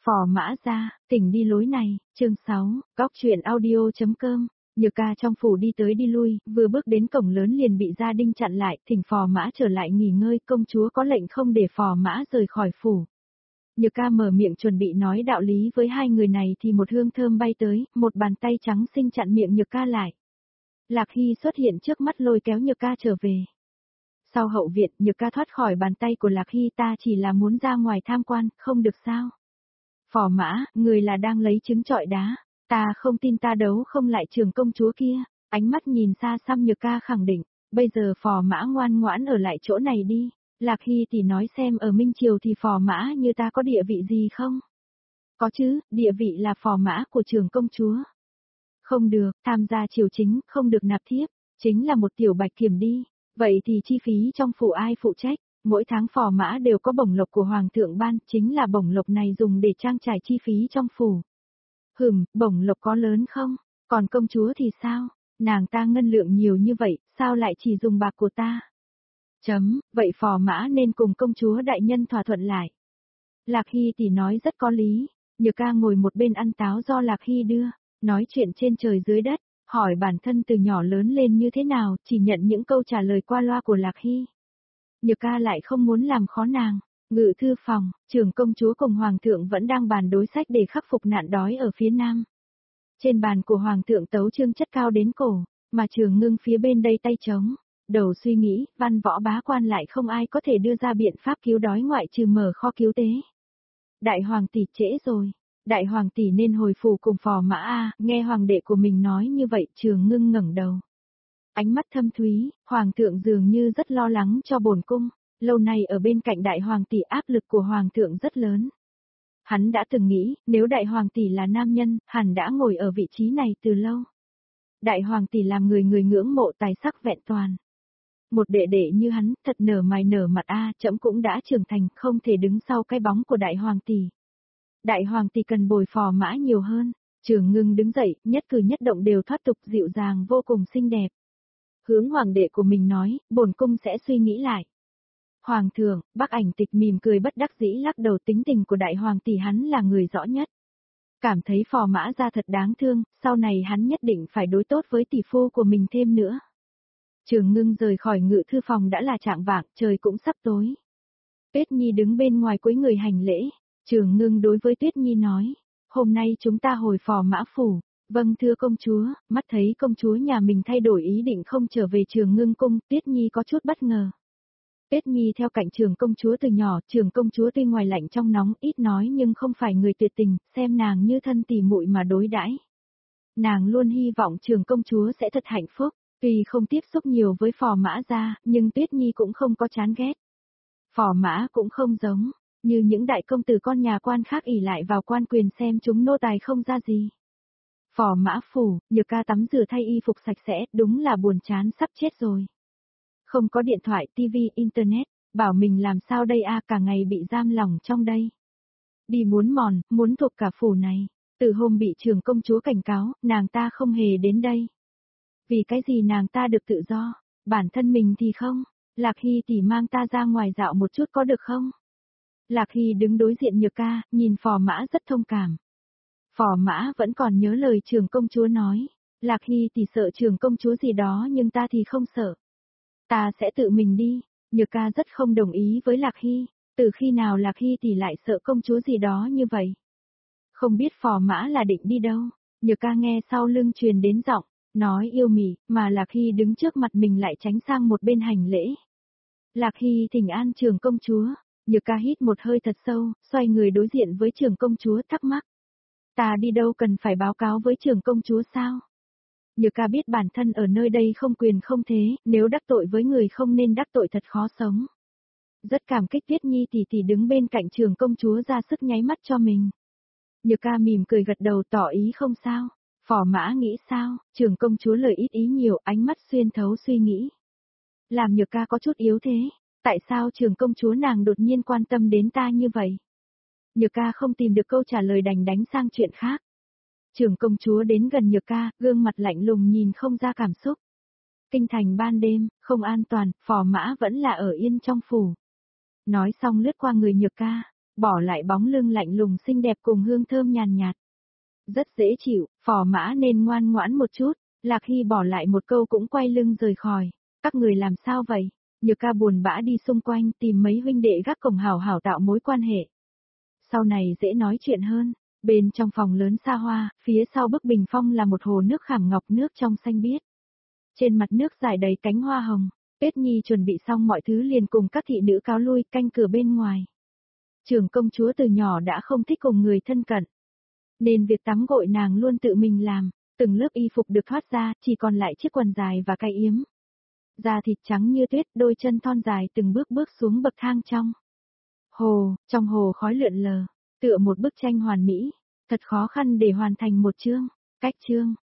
Phò Mã Gia, tỉnh đi lối này, chương 6, góc truyện audio.com. Nhược Ca trong phủ đi tới đi lui, vừa bước đến cổng lớn liền bị gia đình chặn lại, thỉnh Phò Mã trở lại nghỉ ngơi, công chúa có lệnh không để Phò Mã rời khỏi phủ. Nhược Ca mở miệng chuẩn bị nói đạo lý với hai người này thì một hương thơm bay tới, một bàn tay trắng xinh chặn miệng Nhược Ca lại. Lạc Hy xuất hiện trước mắt lôi kéo Nhược Ca trở về. Sau hậu viện, Nhược Ca thoát khỏi bàn tay của Lạc Hy, ta chỉ là muốn ra ngoài tham quan, không được sao? Phò Mã, người là đang lấy trứng trọi đá, ta không tin ta đấu không lại trường công chúa kia, ánh mắt nhìn xa xăm Nhược Ca khẳng định, bây giờ Phò Mã ngoan ngoãn ở lại chỗ này đi, Lạc Hy thì nói xem ở Minh Triều thì Phò Mã như ta có địa vị gì không? Có chứ, địa vị là Phò Mã của trường công chúa. Không được, tham gia triều chính, không được nạp thiếp, chính là một tiểu bạch kiểm đi, vậy thì chi phí trong phủ ai phụ trách? Mỗi tháng Phò Mã đều có bổng lộc của Hoàng thượng ban, chính là bổng lộc này dùng để trang trải chi phí trong phủ. Bổng lộc có lớn không? Còn công chúa thì sao? Nàng ta ngân lượng nhiều như vậy, sao lại chỉ dùng bạc của ta? Vậy Phò Mã nên cùng công chúa đại nhân thỏa thuận lại. Lạc Hy thì nói rất có lý, Nhược Ca ngồi một bên ăn táo do Lạc Hy đưa, nói chuyện trên trời dưới đất, hỏi bản thân từ nhỏ lớn lên như thế nào, chỉ nhận những câu trả lời qua loa của Lạc Hy. Nhược Ca lại không muốn làm khó nàng. Ngự thư phòng, trưởng công chúa cùng Hoàng thượng vẫn đang bàn đối sách để khắc phục nạn đói ở phía Nam. Trên bàn của Hoàng thượng tấu chương chất cao đến cổ, mà Trường Ngưng phía bên đây tay trống, đầu suy nghĩ, văn võ bá quan lại không ai có thể đưa ra biện pháp cứu đói ngoại trừ mở kho cứu tế. Đại Hoàng tỷ trễ rồi, Đại Hoàng tỷ nên hồi phủ cùng Phò Mã a. Nghe Hoàng đệ của mình nói như vậy, Trường Ngưng ngẩng đầu. Ánh mắt thâm thúy, Hoàng thượng dường như rất lo lắng cho bổn cung, lâu nay ở bên cạnh Đại Hoàng tỷ áp lực của Hoàng thượng rất lớn. Hắn đã từng nghĩ, nếu Đại Hoàng tỷ là nam nhân, hẳn đã ngồi ở vị trí này từ lâu. Đại Hoàng tỷ làm người ngưỡng mộ tài sắc vẹn toàn. Một đệ đệ như hắn, thật nở mày nở mặt a, trẫm cũng đã trưởng thành, không thể đứng sau cái bóng của Đại Hoàng tỷ. Đại Hoàng tỷ cần bồi Phò Mã nhiều hơn. Trường Ngưng đứng dậy, nhất cử nhất động đều thoát tục dịu dàng vô cùng xinh đẹp. Hướng hoàng đệ của mình nói, bổn cung sẽ suy nghĩ lại. Hoàng thượng, Bắc Ảnh Tịch mỉm cười bất đắc dĩ lắc đầu, tính tình của Đại Hoàng tỷ hắn là người rõ nhất. Cảm thấy Phò Mã ra thật đáng thương, sau này hắn nhất định phải đối tốt với tỷ phu của mình thêm nữa. Trường Ngưng rời khỏi ngự thư phòng đã là trạng vạng, trời cũng sắp tối. Tuyết Nhi đứng bên ngoài cúi người hành lễ, Trường Ngưng đối với Tuyết Nhi nói, hôm nay chúng ta hồi Phò Mã phủ. Vâng thưa công chúa, mắt thấy công chúa nhà mình thay đổi ý định không trở về Trường Ngưng cung, Tuyết Nhi có chút bất ngờ. Tuyết Nhi theo cạnh Trường công chúa từ nhỏ, Trường công chúa tuy ngoài lạnh trong nóng, ít nói nhưng không phải người tuyệt tình, xem nàng như thân tỉ muội mà đối đãi. Nàng luôn hy vọng Trường công chúa sẽ thật hạnh phúc, tuy không tiếp xúc nhiều với Phò Mã gia, nhưng Tuyết Nhi cũng không có chán ghét. Phò Mã cũng không giống, như những đại công tử con nhà quan khác ỷ lại vào quan quyền xem chúng nô tài không ra gì. Phò Mã phủ, Nhược Ca tắm rửa thay y phục sạch sẽ, đúng là buồn chán sắp chết rồi. Không có điện thoại, tivi, internet, bảo mình làm sao đây a, cả ngày bị giam lỏng trong đây. Đi muốn mòn, muốn thuộc cả phủ này, từ hôm bị Trường công chúa cảnh cáo, nàng ta không hề đến đây. Vì cái gì nàng ta được tự do, bản thân mình thì không, Lạc Hy tỷ mang ta ra ngoài dạo một chút có được không? Lạc Hy đứng đối diện Nhược Ca, nhìn Phò Mã rất thông cảm. Phò Mã vẫn còn nhớ lời Trường công chúa nói, Lạc Hy thì sợ Trường công chúa gì đó nhưng ta thì không sợ. Ta sẽ tự mình đi, Nhược Ca rất không đồng ý với Lạc Hy, từ khi nào Lạc Hy thì lại sợ công chúa gì đó như vậy. Không biết Phò Mã là định đi đâu, Nhược Ca nghe sau lưng truyền đến giọng, nói yêu mỉ, mà Lạc Hy đứng trước mặt mình lại tránh sang một bên hành lễ. Lạc Hy thỉnh an Trường công chúa, Nhược Ca hít một hơi thật sâu, xoay người đối diện với Trường công chúa thắc mắc. Ta đi đâu cần phải báo cáo với Trường công chúa sao? Nhược Ca biết bản thân ở nơi đây không quyền không thế, nếu đắc tội với người không nên đắc tội thật khó sống. Rất cảm kích Tuyết Nhi tỷ đứng bên cạnh Trường công chúa ra sức nháy mắt cho mình. Nhược Ca mỉm cười gật đầu tỏ ý không sao. Phò Mã nghĩ sao? Trường công chúa lời ít ý nhiều, ánh mắt xuyên thấu suy nghĩ. Làm Nhược Ca có chút yếu thế, tại sao Trường công chúa nàng đột nhiên quan tâm đến ta như vậy? Nhược Ca không tìm được câu trả lời đành đánh sang chuyện khác. Trường công chúa đến gần Nhược Ca, gương mặt lạnh lùng nhìn không ra cảm xúc. Kinh thành ban đêm, không an toàn, Phò Mã vẫn là ở yên trong phủ. Nói xong lướt qua người Nhược Ca, bỏ lại bóng lưng lạnh lùng xinh đẹp cùng hương thơm nhàn nhạt. Rất dễ chịu, phò mã nên ngoan ngoãn một chút, Lạc Hy bỏ lại một câu cũng quay lưng rời khỏi. Các người làm sao vậy? Nhược ca buồn bã đi xung quanh tìm mấy huynh đệ gác cổng hảo hảo tạo mối quan hệ. Sau này dễ nói chuyện hơn. Bên trong phòng lớn xa hoa, phía sau bức bình phong là một hồ nước khảm ngọc nước trong xanh biếc. Trên mặt nước rải đầy cánh hoa hồng, Tuyết Nhi chuẩn bị xong mọi thứ liền cùng các thị nữ cáo lui canh cửa bên ngoài. Trưởng công chúa từ nhỏ đã không thích cùng người thân cận, nên việc tắm gội nàng luôn tự mình làm, từng lớp y phục được thoát ra, chỉ còn lại chiếc quần dài và cái yếm. Da thịt trắng như tuyết, đôi chân thon dài từng bước bước xuống bậc thang trong. Trong hồ khói lượn lờ, tựa một bức tranh hoàn mỹ, thật khó khăn để hoàn thành một chương, cách chương.